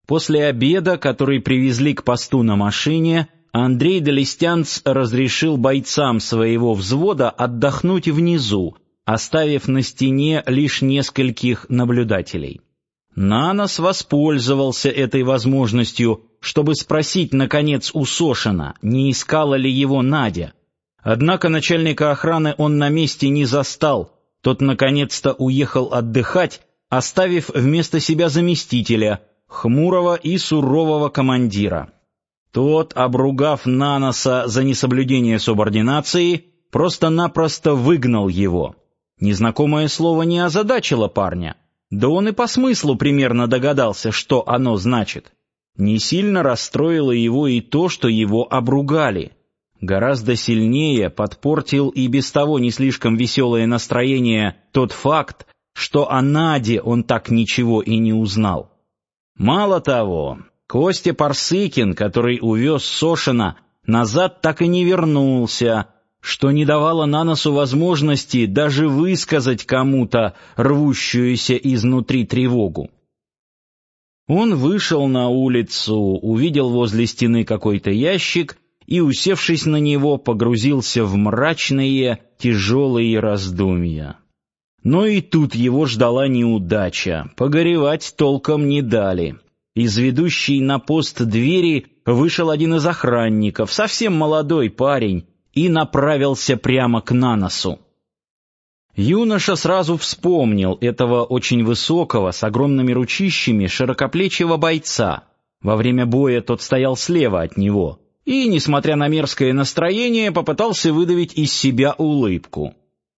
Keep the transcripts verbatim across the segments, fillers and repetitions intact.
После обеда, который привезли к посту на машине, Андрей Долестянц разрешил бойцам своего взвода отдохнуть внизу, оставив на стене лишь нескольких наблюдателей. Нанос воспользовался этой возможностью, чтобы спросить, наконец, у Сошина, не искала ли его Надя. Однако начальника охраны он на месте не застал, тот наконец-то уехал отдыхать, оставив вместо себя заместителя, хмурого и сурового командира. Тот, обругав Наноса за несоблюдение субординации, просто-напросто выгнал его. Незнакомое слово не озадачило парня, да он и по смыслу примерно догадался, что оно значит. Не сильно расстроило его и то, что его обругали. Гораздо сильнее подпортил и без того не слишком веселое настроение тот факт, что о Наде он так ничего и не узнал. Мало того, Костя Парсыкин, который увез Сошина, назад так и не вернулся, что не давало Наносу возможности даже высказать кому-то рвущуюся изнутри тревогу. Он вышел на улицу, увидел возле стены какой-то ящик и, усевшись на него, погрузился в мрачные, тяжелые раздумья. Но и тут его ждала неудача, погоревать толком не дали. Из ведущей на пост двери вышел один из охранников, совсем молодой парень, и направился прямо к Наносу. Юноша сразу вспомнил этого очень высокого, с огромными ручищами, широкоплечего бойца. Во время боя тот стоял слева от него и, несмотря на мерзкое настроение, попытался выдавить из себя улыбку.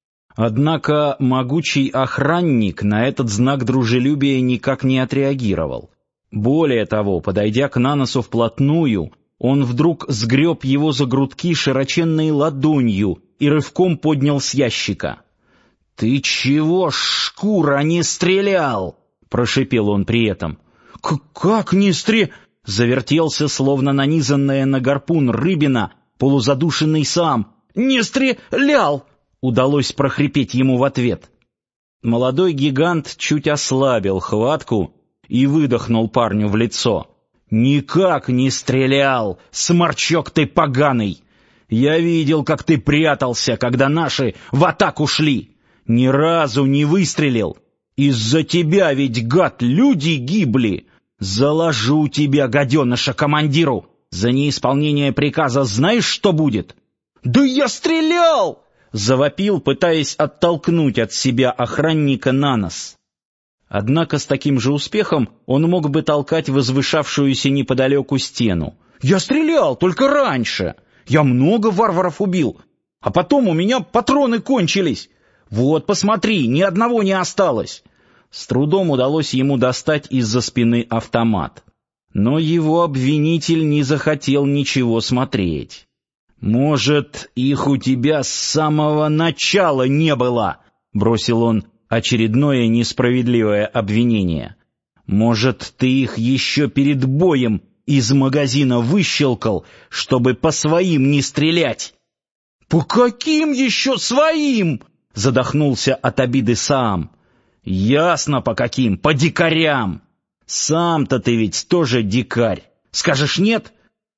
Однако могучий охранник на этот знак дружелюбия никак не отреагировал. Более того, подойдя к Наносу вплотную, он вдруг сгреб его за грудки широченной ладонью и рывком поднял с ящика. «Ты чего, шкура, не стрелял?» — прошипел он при этом. «Как не стре...» — завертелся, словно нанизанная на гарпун рыбина, полузадушенный сам. «Не стрелял!» — удалось прохрипеть ему в ответ. Молодой гигант чуть ослабил хватку и выдохнул парню в лицо. «Никак не стрелял, сморчок ты поганый! Я видел, как ты прятался, когда наши в атаку шли. Ни разу не выстрелил. Из-за тебя ведь, гад, люди гибли. Заложу тебя, гаденыша, командиру. За неисполнение приказа знаешь, что будет?» «Да я стрелял!» — завопил, пытаясь оттолкнуть от себя охранника Нанос. Однако с таким же успехом он мог бы толкать возвышавшуюся неподалеку стену. «Я стрелял, только раньше. Я много варваров убил. А потом у меня патроны кончились. Вот, посмотри, ни одного не осталось». С трудом удалось ему достать из-за спины автомат. Но его обвинитель не захотел ничего смотреть. «Может, их у тебя с самого начала не было?» — бросил он очередное несправедливое обвинение. «Может, ты их еще перед боем из магазина выщелкал, чтобы по своим не стрелять?» «По каким еще своим?» — задохнулся от обиды Саам. «Ясно, по каким, по дикарям. Сам-то ты ведь тоже дикарь. Скажешь нет?»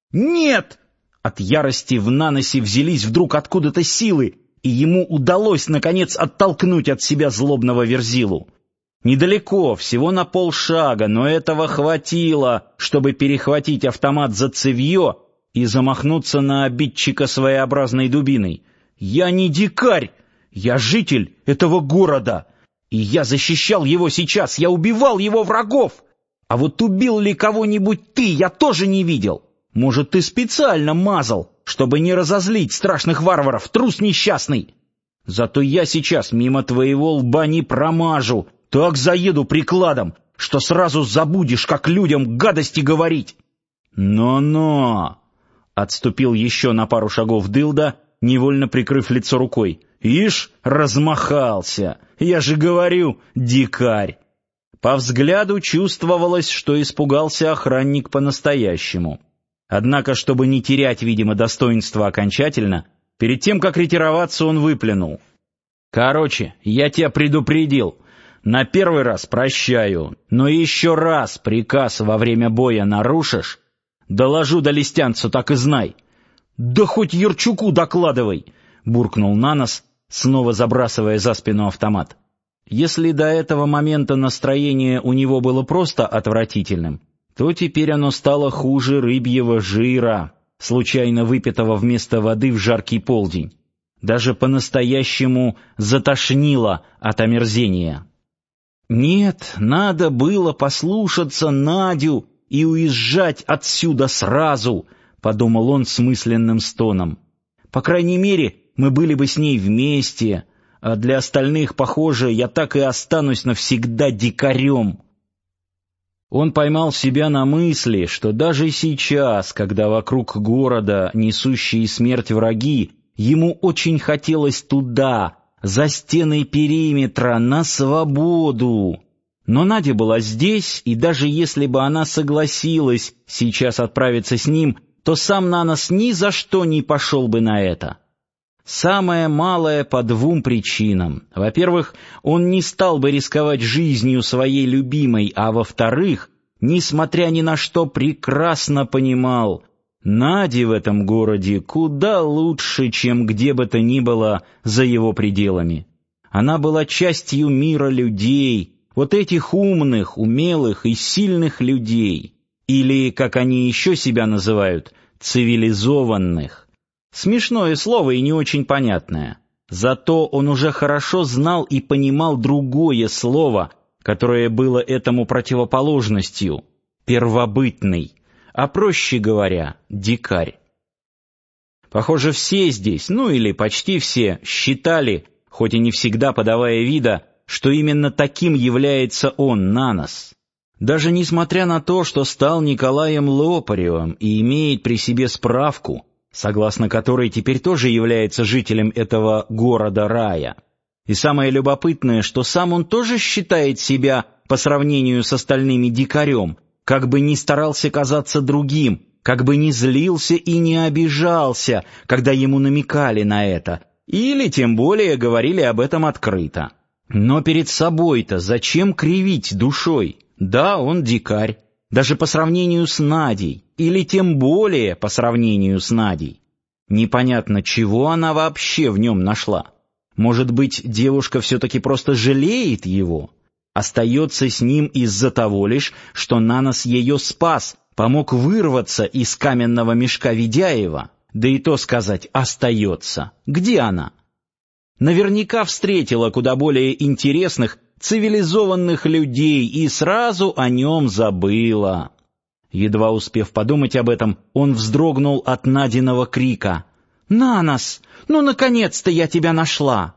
«Нет!» От ярости в Наносе взялись вдруг откуда-то силы, и ему удалось, наконец, оттолкнуть от себя злобного верзилу. Недалеко, всего на полшага, но этого хватило, чтобы перехватить автомат за цевье и замахнуться на обидчика своеобразной дубиной. «Я не дикарь, я житель этого города, и я защищал его сейчас, я убивал его врагов. А вот убил ли кого-нибудь ты, я тоже не видел. Может, ты специально мазал, чтобы не разозлить страшных варваров, трус несчастный. Зато я сейчас мимо твоего лба не промажу, так заеду прикладом, что сразу забудешь, как людям гадости говорить». «Но-но!» — отступил еще на пару шагов дылда, невольно прикрыв лицо рукой. «Ишь, размахался! Я же говорю, дикарь!» По взгляду чувствовалось, что испугался охранник по-настоящему. Однако, чтобы не терять, видимо, достоинства окончательно, перед тем, как ретироваться, он выплюнул. «Короче, я тебя предупредил. На первый раз прощаю, но еще раз приказ во время боя нарушишь, доложу Долестянцу, так и знай». «Да хоть Ярчуку докладывай!» — буркнул Нанос, снова забрасывая за спину автомат. Если до этого момента настроение у него было просто отвратительным, то теперь оно стало хуже рыбьего жира, случайно выпитого вместо воды в жаркий полдень. Даже по-настоящему затошнило от омерзения. «Нет, надо было послушаться Надю и уезжать отсюда сразу», — подумал он с мысленным стоном. «По крайней мере, мы были бы с ней вместе, а для остальных, похоже, я так и останусь навсегда дикарем». Он поймал себя на мысли, что даже сейчас, когда вокруг города несущие смерть враги, ему очень хотелось туда, за стеной периметра, на свободу. Но Надя была здесь, и даже если бы она согласилась сейчас отправиться с ним, то сам Нанос ни за что не пошел бы на это. Самое малое по двум причинам. Во-первых, он не стал бы рисковать жизнью своей любимой, а во-вторых, несмотря ни на что, прекрасно понимал, Наде в этом городе куда лучше, чем где бы то ни было за его пределами. Она была частью мира людей, вот этих умных, умелых и сильных людей, или, как они еще себя называют, цивилизованных. Смешное слово и не очень понятное. Зато он уже хорошо знал и понимал другое слово, которое было этому противоположностью — первобытный, а проще говоря, дикарь. Похоже, все здесь, ну или почти все, считали, хоть и не всегда подавая вида, что именно таким является он, Нанос. Даже несмотря на то, что стал Николаем Лопаревым и имеет при себе справку, согласно которой теперь тоже является жителем этого города-рая. И самое любопытное, что сам он тоже считает себя, по сравнению с остальными, дикарем, как бы ни старался казаться другим, как бы ни злился и не обижался, когда ему намекали на это, или тем более говорили об этом открыто. Но перед собой-то зачем кривить душой? Да, он дикарь. Даже по сравнению с Надей, или тем более по сравнению с Надей. Непонятно, чего она вообще в нем нашла. Может быть, девушка все-таки просто жалеет его? Остается с ним из-за того лишь, что Нанос ее спас, помог вырваться из каменного мешка Ведяева. Да и то сказать, остается. Где она? Наверняка встретила куда более интересных, цивилизованных людей и сразу о нем забыла. Едва успев подумать об этом, он вздрогнул от Надиного крика. «Нанос, ну наконец-то я тебя нашла!»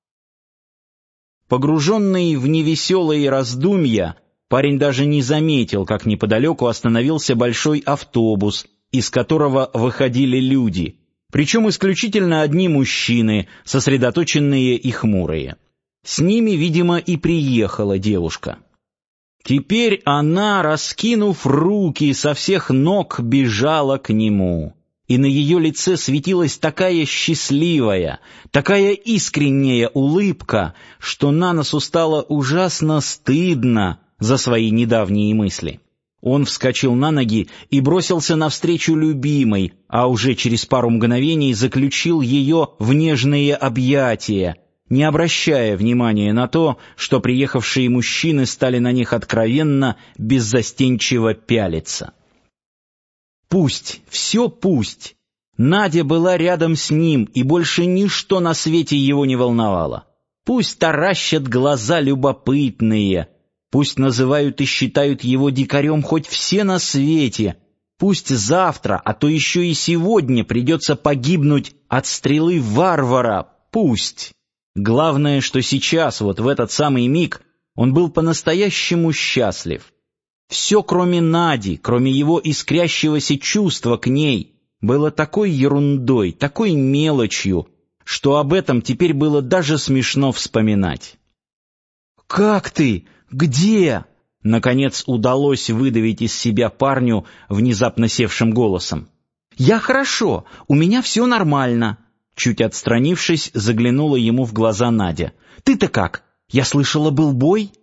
Погруженный в невеселые раздумья, парень даже не заметил, как неподалеку остановился большой автобус, из которого выходили люди, причем исключительно одни мужчины, сосредоточенные и хмурые. С ними, видимо, и приехала девушка. Теперь она, раскинув руки, со всех ног бежала к нему. И на ее лице светилась такая счастливая, такая искренняя улыбка, что Наносу стало ужасно стыдно за свои недавние мысли. Он вскочил на ноги и бросился навстречу любимой, а уже через пару мгновений заключил ее в нежные объятия, не обращая внимания на то, что приехавшие мужчины стали на них откровенно, беззастенчиво пялиться. Пусть, все пусть. Надя была рядом с ним, и больше ничто на свете его не волновало. Пусть таращат глаза любопытные, пусть называют и считают его дикарем хоть все на свете, пусть завтра, а то еще и сегодня придется погибнуть от стрелы варвара, пусть. Главное, что сейчас, вот в этот самый миг, он был по-настоящему счастлив. Все, кроме Нади, кроме его искрящегося чувства к ней, было такой ерундой, такой мелочью, что об этом теперь было даже смешно вспоминать. «Как ты? Где?» — наконец удалось выдавить из себя парню внезапно севшим голосом. «Я хорошо, у меня все нормально». Чуть отстранившись, заглянула ему в глаза Надя. «Ты-то как? Я слышала, был бой?»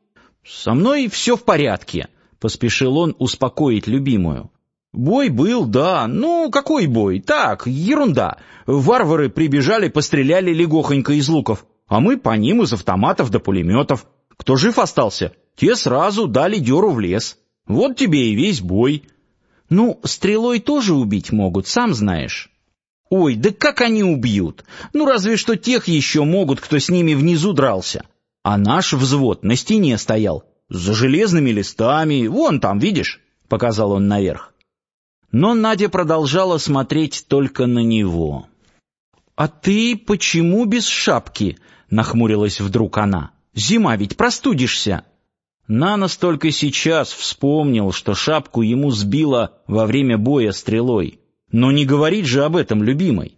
«Со мной все в порядке», — поспешил он успокоить любимую. «Бой был, да. Ну, какой бой? Так, ерунда. Варвары прибежали, постреляли легохонько из луков, а мы по ним из автоматов до пулеметов. Кто жив остался, те сразу дали дёру в лес. Вот тебе и весь бой». «Ну, стрелой тоже убить могут, сам знаешь». «Ой, да как они убьют? Ну, разве что тех еще могут, кто с ними внизу дрался. А наш взвод на стене стоял, за железными листами, вон там, видишь?» — показал он наверх. Но Надя продолжала смотреть только на него. «А ты почему без шапки?» — нахмурилась вдруг она. «Зима ведь, простудишься». Нанос только сейчас вспомнил, что шапку ему сбило во время боя стрелой. Но не говорить же об этом любимой.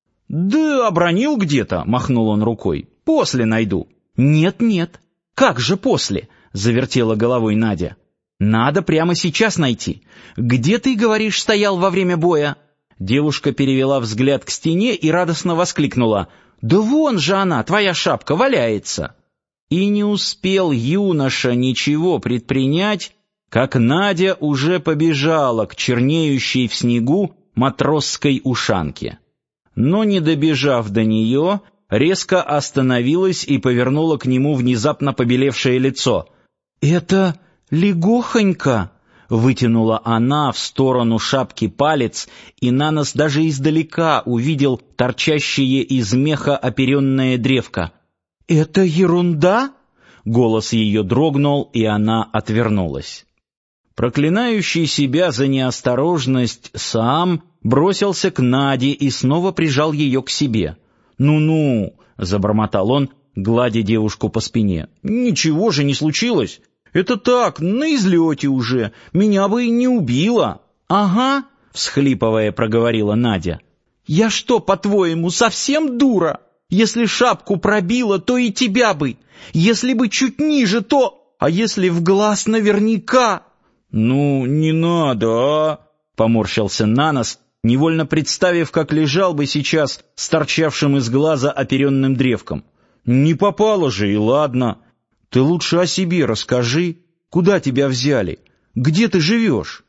«Да обронил где-то», — махнул он рукой. «После найду». «Нет-нет, как же после?» — завертела головой Надя. «Надо прямо сейчас найти. Где ты, говоришь, стоял во время боя?» Девушка перевела взгляд к стене и радостно воскликнула. «Да вон же она, твоя шапка, валяется!» И не успел юноша ничего предпринять, как Надя уже побежала к чернеющей в снегу матросской ушанке. Но, не добежав до нее, резко остановилась и повернула к нему внезапно побелевшее лицо. «Это легохонько!» — вытянула она в сторону шапки палец, и Нанос даже издалека увидел торчащее из меха оперенное древко. «Это ерунда?» — голос ее дрогнул, и она отвернулась. Проклинающий себя за неосторожность сам бросился к Наде и снова прижал ее к себе. «Ну-ну», — забормотал он, гладя девушку по спине, — «ничего же не случилось. Это так, на излете уже, меня бы и не убило». «Ага», — всхлипывая проговорила Надя. «Я что, по-твоему, совсем дура? Если шапку пробила, то и тебя бы. Если бы чуть ниже, то... А если в глаз наверняка...» «Ну, не надо, а?» — поморщился Нанос, невольно представив, как лежал бы сейчас с торчавшим из глаза оперенным древком. «Не попало же, и ладно. Ты лучше о себе расскажи. Куда тебя взяли? Где ты живешь?»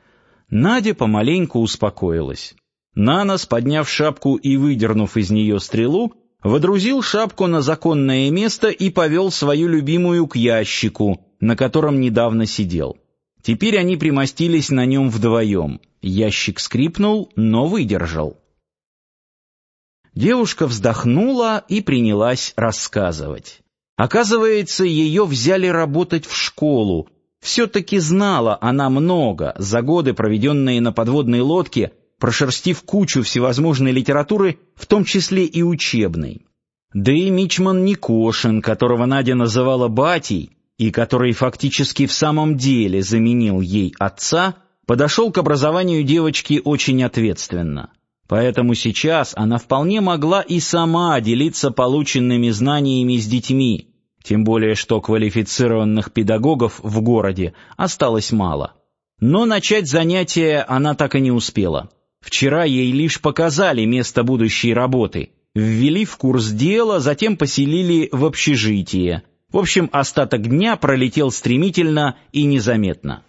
Надя помаленьку успокоилась. Нанос, подняв шапку и выдернув из нее стрелу, водрузил шапку на законное место и повел свою любимую к ящику, на котором недавно сидел. Теперь они примостились на нем вдвоем. Ящик скрипнул, но выдержал. Девушка вздохнула и принялась рассказывать. Оказывается, ее взяли работать в школу. Все-таки знала она много, за годы, проведенные на подводной лодке, прошерстив кучу всевозможной литературы, в том числе и учебной. Да и мичман Никошин, которого Надя называла батей, и который фактически в самом деле заменил ей отца, подошел к образованию девочки очень ответственно. Поэтому сейчас она вполне могла и сама делиться полученными знаниями с детьми, тем более что квалифицированных педагогов в городе осталось мало. Но начать занятия она так и не успела. Вчера ей лишь показали место будущей работы, ввели в курс дела, затем поселили в общежитие. В общем, остаток дня пролетел стремительно и незаметно.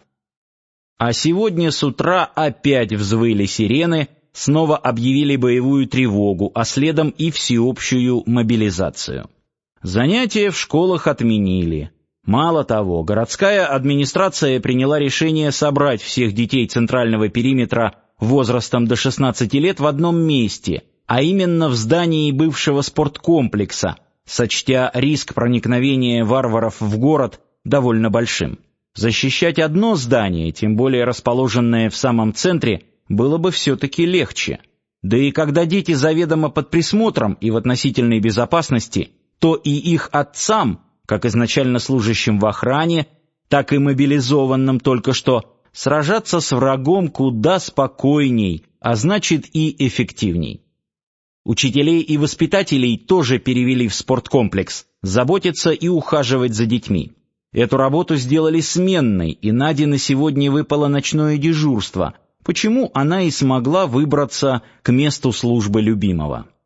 А сегодня с утра опять взвыли сирены, снова объявили боевую тревогу, а следом и всеобщую мобилизацию. Занятия в школах отменили. Мало того, городская администрация приняла решение собрать всех детей центрального периметра возрастом до шестнадцати лет в одном месте, а именно в здании бывшего спорткомплекса, сочтя риск проникновения варваров в город довольно большим. Защищать одно здание, тем более расположенное в самом центре, было бы все-таки легче. Да и когда дети заведомо под присмотром и в относительной безопасности, то и их отцам, как изначально служащим в охране, так и мобилизованным только что, сражаться с врагом куда спокойней, а значит и эффективней. Учителей и воспитателей тоже перевели в спорткомплекс, заботиться и ухаживать за детьми. Эту работу сделали сменной, и Наде на сегодня выпало ночное дежурство, почему она и смогла выбраться к месту службы любимого.